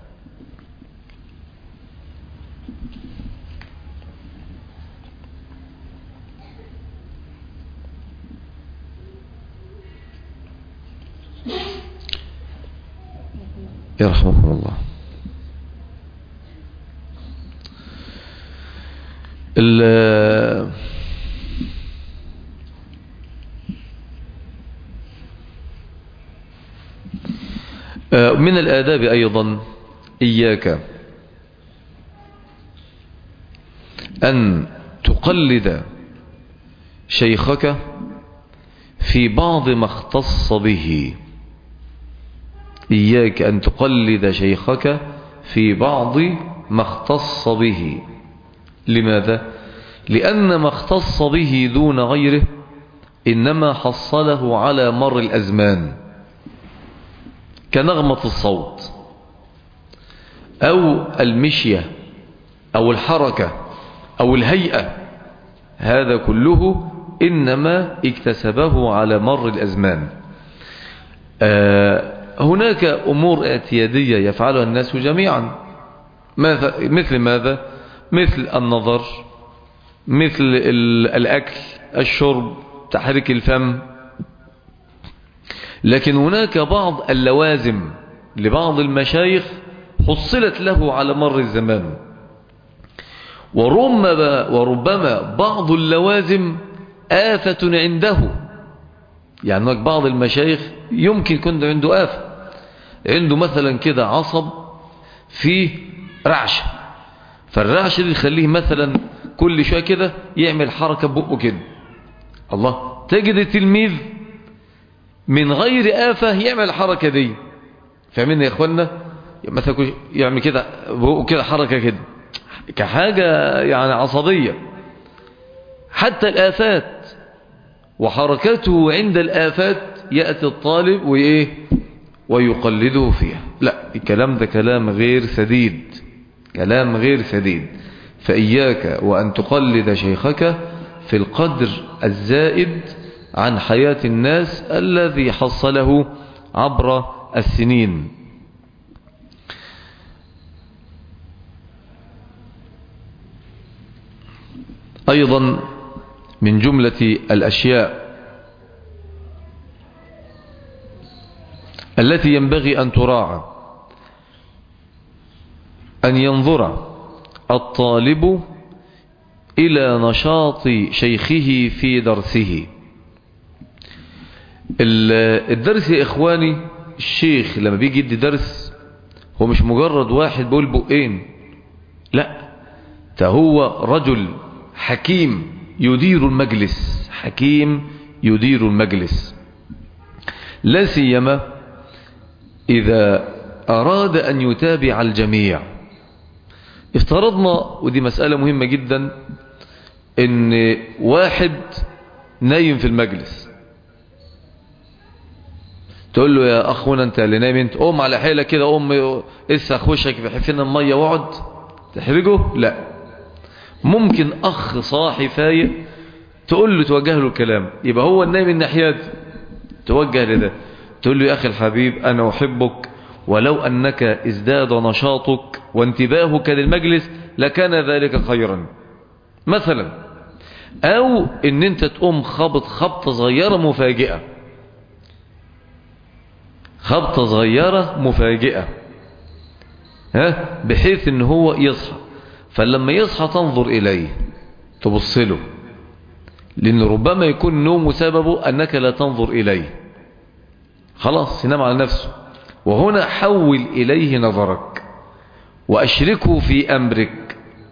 يرحمكم الله. من الآداب أيضا إياك أن تقلد شيخك في بعض ما اختص به. إياك أن تقلد شيخك في بعض ما اختص به. لماذا؟ لأن ما اختص به دون غيره إنما حصله على مر الأزمان، كنغمة الصوت أو المشية أو الحركة أو الهيئة، هذا كله إنما اكتسبه على مر الأزمان. آه هناك أمور اعتيادية يفعلها الناس جميعا، مثل ماذا؟ مثل النظر، مثل الأكل، الشرب، تحريك الفم. لكن هناك بعض اللوازم لبعض المشايخ حصلت له على مر الزمان، وربما وربما بعض اللوازم آفة عنده. يعني هناك بعض المشايخ يمكن يكون عنده آفة، عنده مثلا كده عصب فيه رعشة، فالرعشة دي يخليه مثلا كل شوية كده يعمل حركة بقه كده. الله، تجد التلميذ من غير آفة يعمل الحركة دي، فاهمين يا اخوانا؟ مثلا يعمل كده بقه كده حركة كده كحاجة يعني عصبية. حتى الآفات وحركته عند الآفات يأتي الطالب وإيه ويقلده فيها. لا، الكلام ده كلام غير سديد، كلام غير سديد. فإياك وأن تقلد شيخك في القدر الزائد عن حياة الناس الذي حصله عبر السنين. أيضا من جملة الأشياء التي ينبغي أن تراعى أن ينظر الطالب إلى نشاط شيخه في درسه. الدرس يا إخواني، الشيخ لما بيجي يدي درس هو مش مجرد واحد بيقول بقين، لا، ده هو رجل حكيم يدير المجلس، حكيم يدير المجلس. لا سيما إذا أراد أن يتابع الجميع. افترضنا، ودي مسألة مهمة جدا، ان واحد نايم في المجلس، تقول له يا أخونا أنت اللي نايم، أنت قوم على حيلة كده، قوم اسخ وشك في حفنة المية واقعد تحرجه. لا، ممكن أخ صاحي فايق تقول له، توجه له الكلام، يبقى هو النايم الناحية دي، توجه لده تقول له يا أخي الحبيب أنا أحبك، ولو أنك ازداد نشاطك وانتباهك للمجلس لكان ذلك خيرا مثلا. أو إن أنت تقوم خبط خبطة صغيرة مفاجئة، خبطة صغيرة مفاجئة، ها، بحيث إن هو يصحى، فلما يصحى تنظر إليه تبص له، لأن ربما يكون نوم سببه أنك لا تنظر إليه، خلاص ينام على نفسه. وهنا حول إليه نظرك وأشركه في أمرك،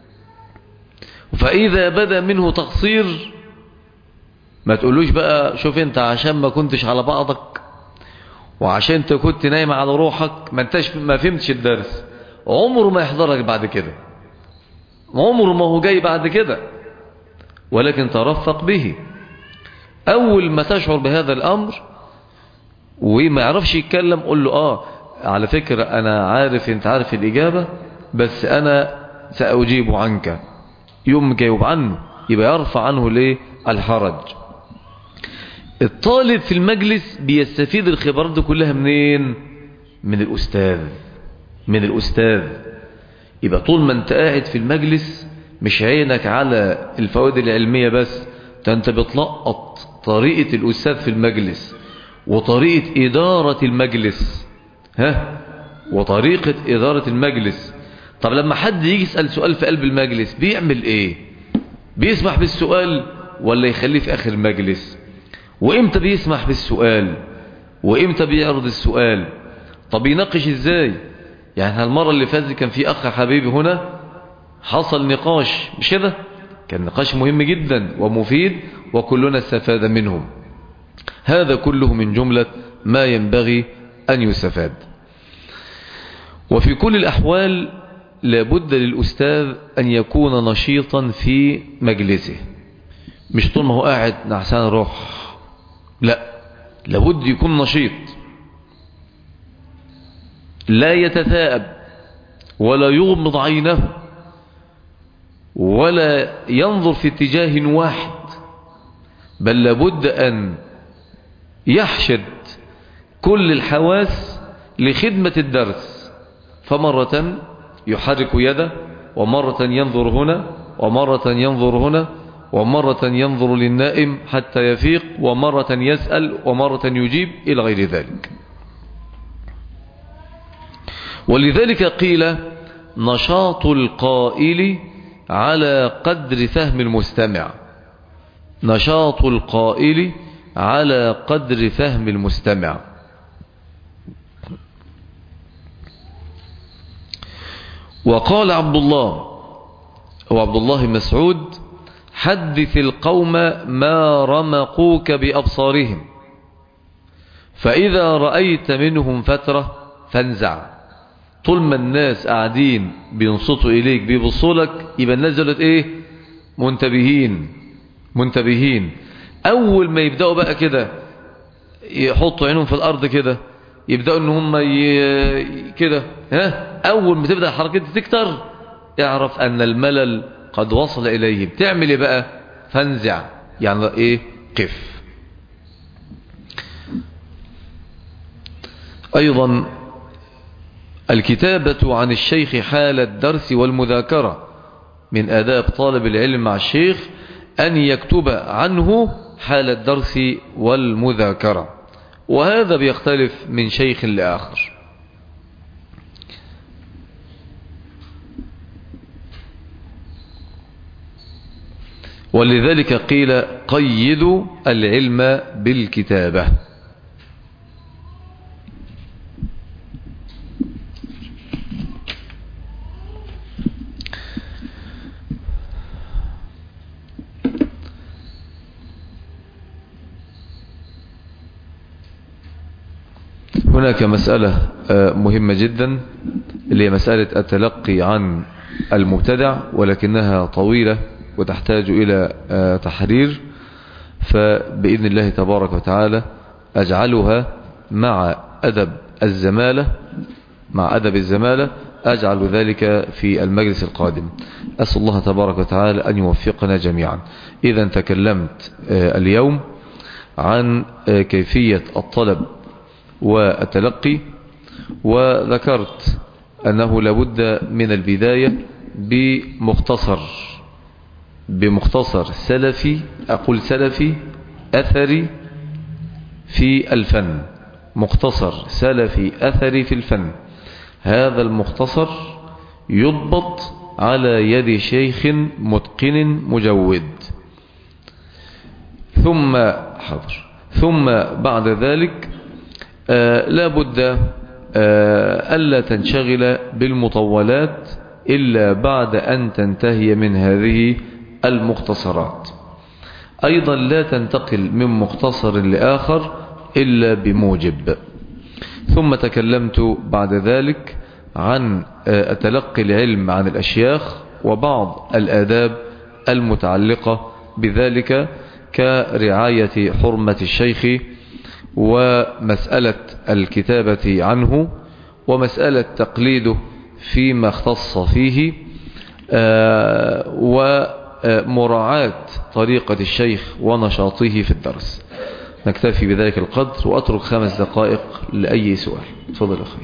فإذا بدا منه تقصير ما تقولوش بقى شوف انت عشان ما كنتش على بعضك وعشان انت كنت نايم على روحك ما انتش ما فهمتش الدرس. عمره ما يحضرك بعد كده، عمره ما هو جاي بعد كده، ولكن ترفق به. أول ما تشعر بهذا الأمر وما يعرفش يتكلم قل له آه على فكرة أنا عارف أنت عارف الإجابة بس أنا سأجيب عنك، يوم جاوب عنه يبقى يرفع عنه ليه الحرج. الطالب في المجلس بيستفيد الخبرات دي كلها منين؟ من الأستاذ، من الأستاذ. يبقى طول ما انت قاعد في المجلس مش عينك على الفوائد العلمية بس، ده انت بتلقط طريقة الأستاذ في المجلس وطريقة إدارة المجلس، ها، وطريقة إدارة المجلس. طب لما حد يجي يسأل سؤال في قلب المجلس بيعمل ايه؟ بيسمح بالسؤال ولا يخليه في آخر المجلس؟ وإمتى بيسمح بالسؤال وإمتى بيعرض السؤال؟ طب يناقش ازاي؟ يعني المرة اللي فاتت كان في أخ حبيبي هنا حصل نقاش مش كده كان نقاش مهم جدا ومفيد وكلنا استفاد منه. هذا كله من جملة ما ينبغي أن يستفاد. وفي كل الأحوال لابد للأستاذ أن يكون نشيطا في مجلسه، مش طول ما هو قاعد نعسان روح، لا، لابد يكون نشيط، لا يتثاءب ولا يغمض عينه ولا ينظر في اتجاه واحد، بل لابد أن يحشد كل الحواس لخدمة الدرس، فمرة يحرك يده، ومرة ينظر هنا، ومرة ينظر هنا، ومرة ينظر للنائم حتى يفيق، ومرة يسأل، ومرة يجيب، إلى غير ذلك. ولذلك قيل نشاط القائل على قدر فهم المستمع. نشاط القائل على قدر فهم المستمع. وقال عبد الله وعبد الله مسعود: حدث القوم ما رمقوك بأبصارهم، فإذا رأيت منهم فترة فانزع. طول ما الناس قاعدين بينصتوا إليك بيبصوا لك، يبقى الناس دولت إيه؟ منتبهين منتبهين. أول ما يبدأوا بقى كده يحطوا عينهم في الأرض كده، يبدأوا إن هم ي... كده ها، أول ما تبدأ الحركات تكتر، اعرف أن الملل قد وصل إليهم. تعمل إيه بقى؟ فانزع، يعني إيه؟ قف. أيضا الكتابة عن الشيخ حال الدرس والمذاكرة. من آداب طالب العلم مع الشيخ أن يكتب عنه حال الدرس والمذاكرة، وهذا بيختلف من شيخ لآخر. ولذلك قيل قيدوا العلم بالكتابة. هناك مسألة مهمة جدا، اللي هي مسألة التلقي عن المبتدع، ولكنها طويلة وتحتاج إلى تحرير، فبإذن الله تبارك وتعالى أجعلها مع أدب الزمالة مع أدب الزمالة أجعل ذلك في المجلس القادم. أسأل الله تبارك وتعالى أن يوفقنا جميعا. إذا تكلمت اليوم عن كيفية الطلب والتلقي، وذكرت أنه لابد من البداية بمختصر بمختصر سلفي، أقول سلفي أثري في الفن، مختصر سلفي أثري في الفن. هذا المختصر يضبط على يد شيخ متقن مجود، ثم حضر ثم بعد ذلك آه لا بد آه ألا تنشغل بالمطولات إلا بعد أن تنتهي من هذه المختصرات. أيضا لا تنتقل من مختصر لآخر إلا بموجب. ثم تكلمت بعد ذلك عن آه تلقي العلم عن الأشياخ وبعض الآداب المتعلقة بذلك، كرعاية حرمة الشيخ، ومسألة الكتابة عنه، ومسألة تقليده فيما اختص فيه، ومراعاة طريقة الشيخ ونشاطه في الدرس. نكتفي بذلك القدر، وأترك خمس دقائق لأي سؤال. تفضل أخي.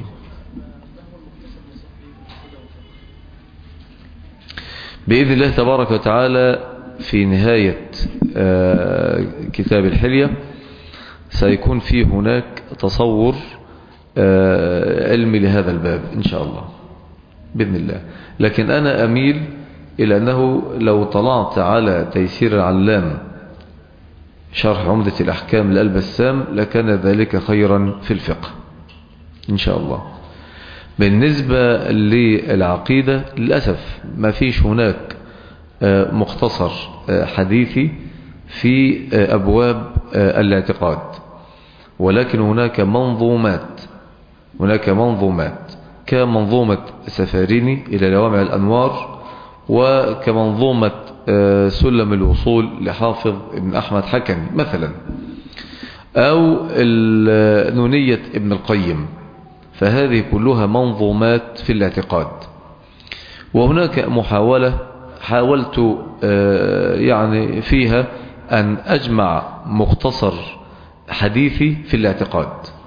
بإذن الله تبارك وتعالى في نهاية كتاب الحلية سيكون في هناك تصور علمي لهذا الباب إن شاء الله بإذن الله. لكن أنا أميل إلى أنه لو طلعت على تيسير العلام شرح عمدة الأحكام للبسام لكان ذلك خيرا في الفقه إن شاء الله. بالنسبة للعقيدة للأسف ما فيش هناك مختصر حديثي في أبواب الاعتقاد، ولكن هناك منظومات هناك منظومات كمنظومة سفاريني إلى لوامع الأنوار، وكمنظومة سلم الوصول لحافظ ابن أحمد حكمي مثلا، أو نونية ابن القيم، فهذه كلها منظومات في الاعتقاد. وهناك محاولة حاولت يعني فيها أن أجمع مختصر حديثي في الاعتقاد،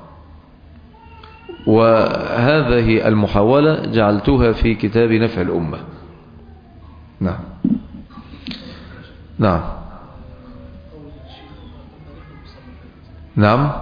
وهذه المحاولة جعلتها في كتاب نفع الأمة. نعم نعم نعم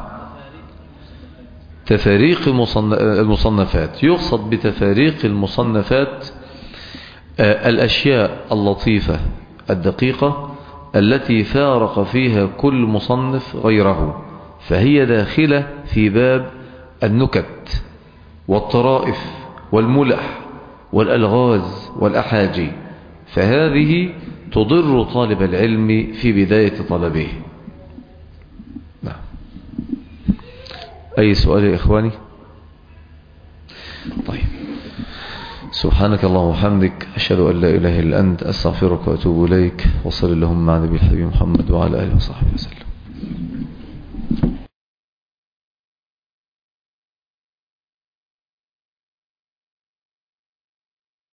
تفاريق المصنفات. يقصد بتفاريق المصنفات الأشياء اللطيفة الدقيقة التي فارق فيها كل مصنف غيره، فهي داخلة في باب النكت والطرائف والملح والألغاز والأحاجي، فهذه تضر طالب العلم في بداية طلبه. نعم. أي سؤال يا إخواني؟ طيب، سبحانك اللهم وبحمدك، أشهد أن لا إله إلا أنت، أستغفرك وأتوب إليك، وصل اللهم على نبي الحبيب محمد وعلى آله وصحبه وسلم.